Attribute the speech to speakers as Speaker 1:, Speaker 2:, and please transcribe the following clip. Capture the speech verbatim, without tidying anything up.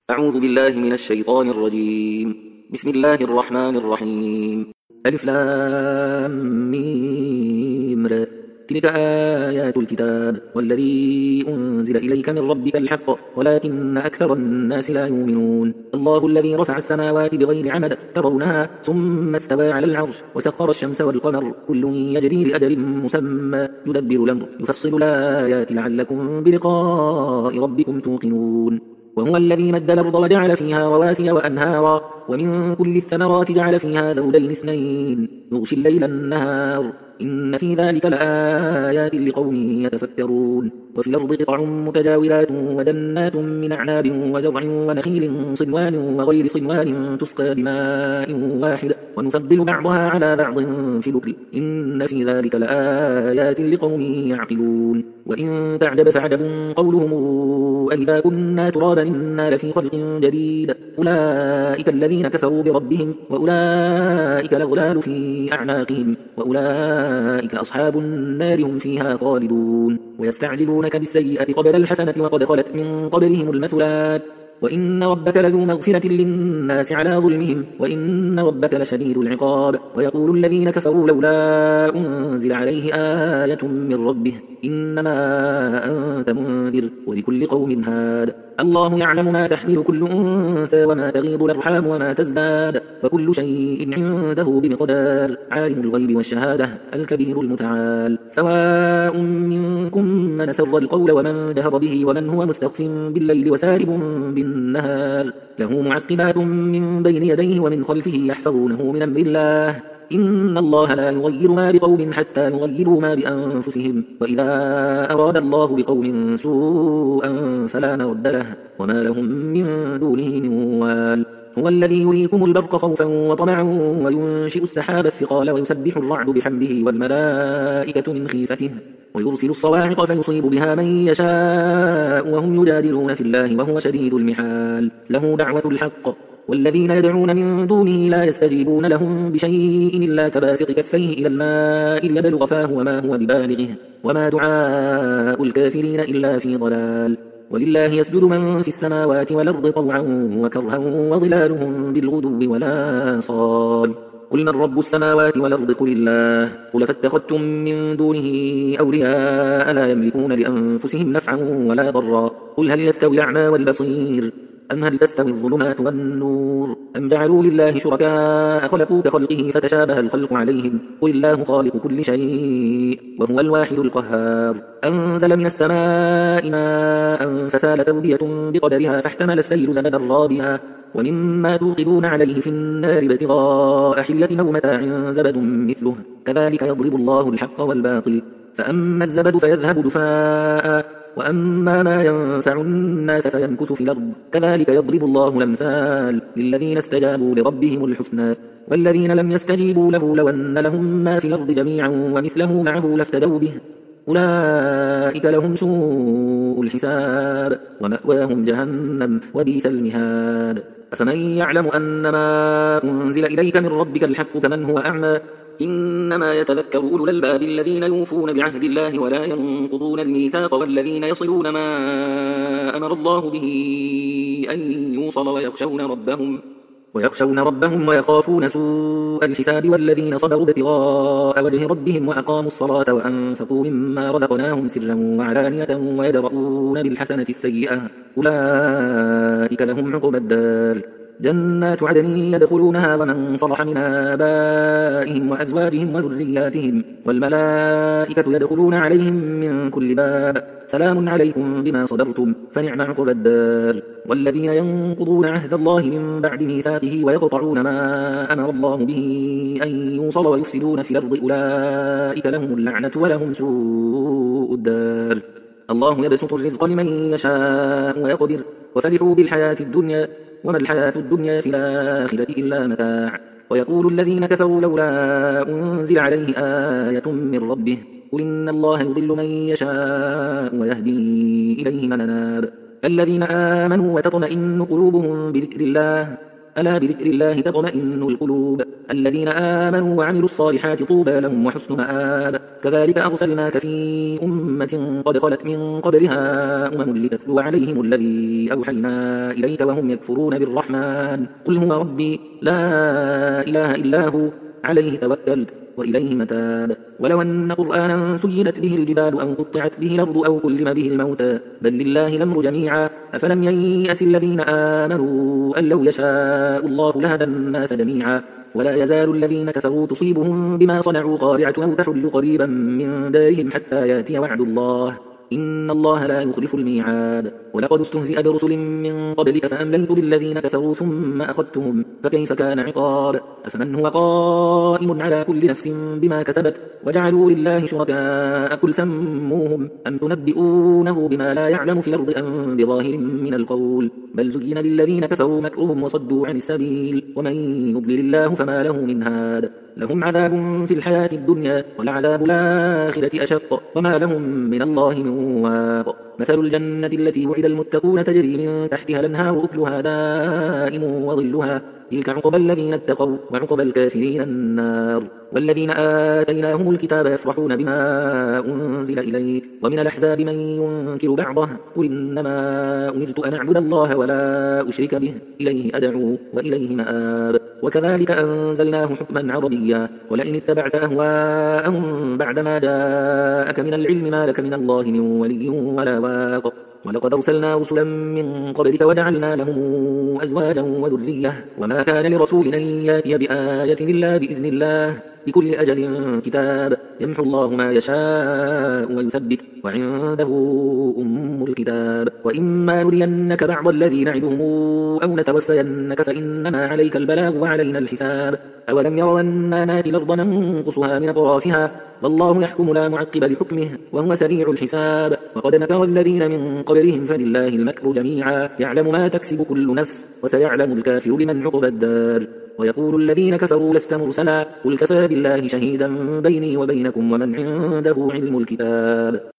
Speaker 1: أعوذ بالله من الشيطان الرجيم. بسم الله الرحمن الرحيم. ألف لام ميم ر. تلك آيات الكتاب والذي أنزل إليك من ربك الحق ولكن أكثر الناس لا يؤمنون. الله الذي رفع السماوات بغير عمد ترونها ثم استوى على العرش وسخر الشمس والقمر كل يجري لأجل مسمى يدبر الأمر يفصل الآيات لعلكم بلقاء ربكم توقنون. وهو الذي مد الأرض وجعل فيها رواسي وأنهارا ومن كل الثمرات جعل فيها زوجين اثنين يغشي الليل النهار إن في ذلك لآيات لقوم يتفكرون. وفي الأرض قطع متجاورات وجنات من أعناب وزرع ونخيل صنوان وغير صنوان تسقى بماء واحد ونفضل بعضها على بعض في الأكل إن في ذلك لآيات لقوم يعقلون. وإن تعجب فعجب قولهم أئذا كنا ترابا إنا لفي خلق جديد أولئك الذين كفروا بربهم وأولئك الأغلال في أعناقهم وأولئك أصحاب النار هم فيها خالدون. ويستعجلونك بالسيئة قبل الحسنة وقد خلت من قبلهم المثلات وإن ربك لذو مغفرة للناس على ظلمهم وإن ربك لشديد العقاب. ويقول الذين كفروا لولا أنزل عليه آية من ربه إنما أنت منذر ولكل قوم هاد. الله يعلم ما تحمل كل أنثى وما تغيض الأرحام وما تزداد وكل شيء عنده بمقدار. عالم الغيب والشهادة الكبير المتعال. سواء منكم من سر القول ومن جهر به ومن هو مستخف بالليل وسارب بالنهار له معقبات من بين يديه ومن خلفه يحفظونه من أمر الله إن الله لا يغير ما بقوم حتى يغيروا ما بأنفسهم وإذا أراد الله بقوم سوءا فلا مرد له وما لهم من دونه من وال. هو الذي يريكم البرق خوفا وطمعا وينشئ السحاب الثقال ويسبح الرعد بحمده والملائكة من خيفته ويرسل الصواعق فيصيب بها من يشاء وهم يجادلون في الله وهو شديد المحال. له دعوة الحق والذين يدعون من دونه لا يستجيبون لهم بشيء إلا كباسط كفيه إلى الماء ليبلغ فاه وما هو ببالغه وما دعاء الكافرين إلا في ضلال. ولله يسجد من في السماوات والأرض طوعا وكرها وظلالهم بالغدو ولا صال. قل من رب السماوات والأرض قل الله قل فاتخذتم من دونه أولياء لا يملكون لأنفسهم نفعا ولا ضرا. قل هل يستوي الأعمى والبصير أم هل تستوي الظلمات والنور أم جعلوا لله شركاء خلقوا كخلقه فتشابه الخلق عليهم قل الله خالق كل شيء وهو الواحد القهار. أنزل من السماء ماء فسالت أودية بقدرها فاحتمل السيل زبدا رابيا ومما توقدون عليه في النار ابتغاء حلة أو متاع زبد مثله كذلك يضرب الله الحق والباطل فأما الزبد فيذهب دفاء وأما ما ينفع الناس فيمكث في الأرض كذلك يضرب الله الأمثال للذين استجابوا لربهم الحسنى والذين لم يستجيبوا له لو أن لهم ما في الأرض جميعا ومثله معه لافتدوا به أولئك لهم سوء الحساب ومأواهم جهنم وبئس المهاد. أفمن يعلم أن ما أنزل إليك من ربك الحق كمن هو أعمى إنما يتذكر أولو الألباب الذين يوفون بعهد الله ولا ينقضون الميثاق والذين يصلون ما أمر الله به أن يوصل ويخشون ربهم ويخشون ربهم ويخافون سوء الحساب والذين صبروا ابتغاء وجه ربهم وأقاموا الصلاة وأنفقوا مما رزقناهم سرا وعلانية ويدرؤون بالحسنة السيئة أولئك لهم عقبى الدار جنات عدن يدخلونها ومن صلح من آبائهم وأزواجهم وذرياتهم والملائكة يدخلون عليهم من كل باب سلام عليكم بما صبرتم فنعم عقبى الدار. والذين ينقضون عهد الله من بعد ميثاقه ويقطعون ما أمر الله به أن يوصل ويفسدون في الأرض أولئك لهم اللعنة ولهم سوء الدار. الله يبسط الرزق لمن يشاء ويقدر وفرحوا بالحياة الدنيا وما الحياة الدنيا في الآخرة إلا متاع. ويقول الذين كفروا لولا أنزل عليه آية من ربه قل إن الله يضل من يشاء ويهدي إليه من أناب الذين آمنوا وتطمئن قلوبهم بذكر الله ألا بذكر الله تطمئن القلوب الذين آمنوا وعملوا الصالحات طوبى لهم وحسن مآب كذلك أرسلناك في أمة قد خلت من قبلها أمم لتتلو عليهم الذي أوحينا إليك وهم يكفرون بالرحمن قل هو ربي لا إله إلا هو عليه توكلت وإليه متاب ولو أن قرآنا سيرت به الجبال أو قطعت به الأرض أو كلم به الموتى بل لله الأمر جميعا أفلم ييأس الذين آمنوا أن لو يشاء الله لهدى الناس جميعا ولا يزال الذين كفروا تصيبهم بما صنعوا قارعة أو تحل قريبا من دارهم حتى يأتي وعد الله إن الله لا يخلف الميعاد ولقد استهزئ برسل من قبلك فأمليت للذين كفروا ثم أخذتهم فكيف كان عقاب أفمن هو قائم على كل نفس بما كسبت وجعلوا لله شركاء قل سموهم أم تنبئونه بما لا يعلم في الأرض أم بظاهر من القول بل زين للذين كفروا مكرهم وصدوا عن السبيل ومن يضلل الله فما له من هاد لهم عذاب في الحياة الدنيا ولعذاب الآخرة أشق وما لهم من الله من واق مثل الجنة التي وعد المتقون تجري من تحتها الأنهار أكلها دائم وظلها تلك عقبى الذين اتقوا وعقبى الكافرين النار والذين آتيناهم الكتاب يفرحون بما أنزل إليك ومن الأحزاب من ينكر بعضه قل إنما أمرت أن أعبد الله ولا أشرك به إليه أدعو وإليه مآب وكذلك أنزلناه حكما عربيا ولئن اتبعت أهواءهم بعدما جاءك من العلم ما لك من الله من ولي ولا واق ولقد أرسلنا رسلا من قبلك وجعلنا لهم أزواجا وذرية وما كان لرسول أن يأتي بآية إلا بإذن الله بكل أجل كتاب يمحو الله ما يشاء ويثبت وعنده أم الكتاب وإما نرينك بعض الذي نعدهم أو نتوفينك فإنما عليك البلاغ وعلينا الحساب أولم يروا أنا ناتي الأرض ننقصها من أطرافها والله يحكم لا معقب لحكمه وهو سريع الحساب وقد مكر الذين من قبلهم فلله المكر جميعا يعلم ما تكسب كل نفس وسيعلم الكافر لمن عقب الدار ويقول الذين كفروا لست مرسلا قل كفى بالله شهيدا بيني وبينكم ومن عنده علم الكتاب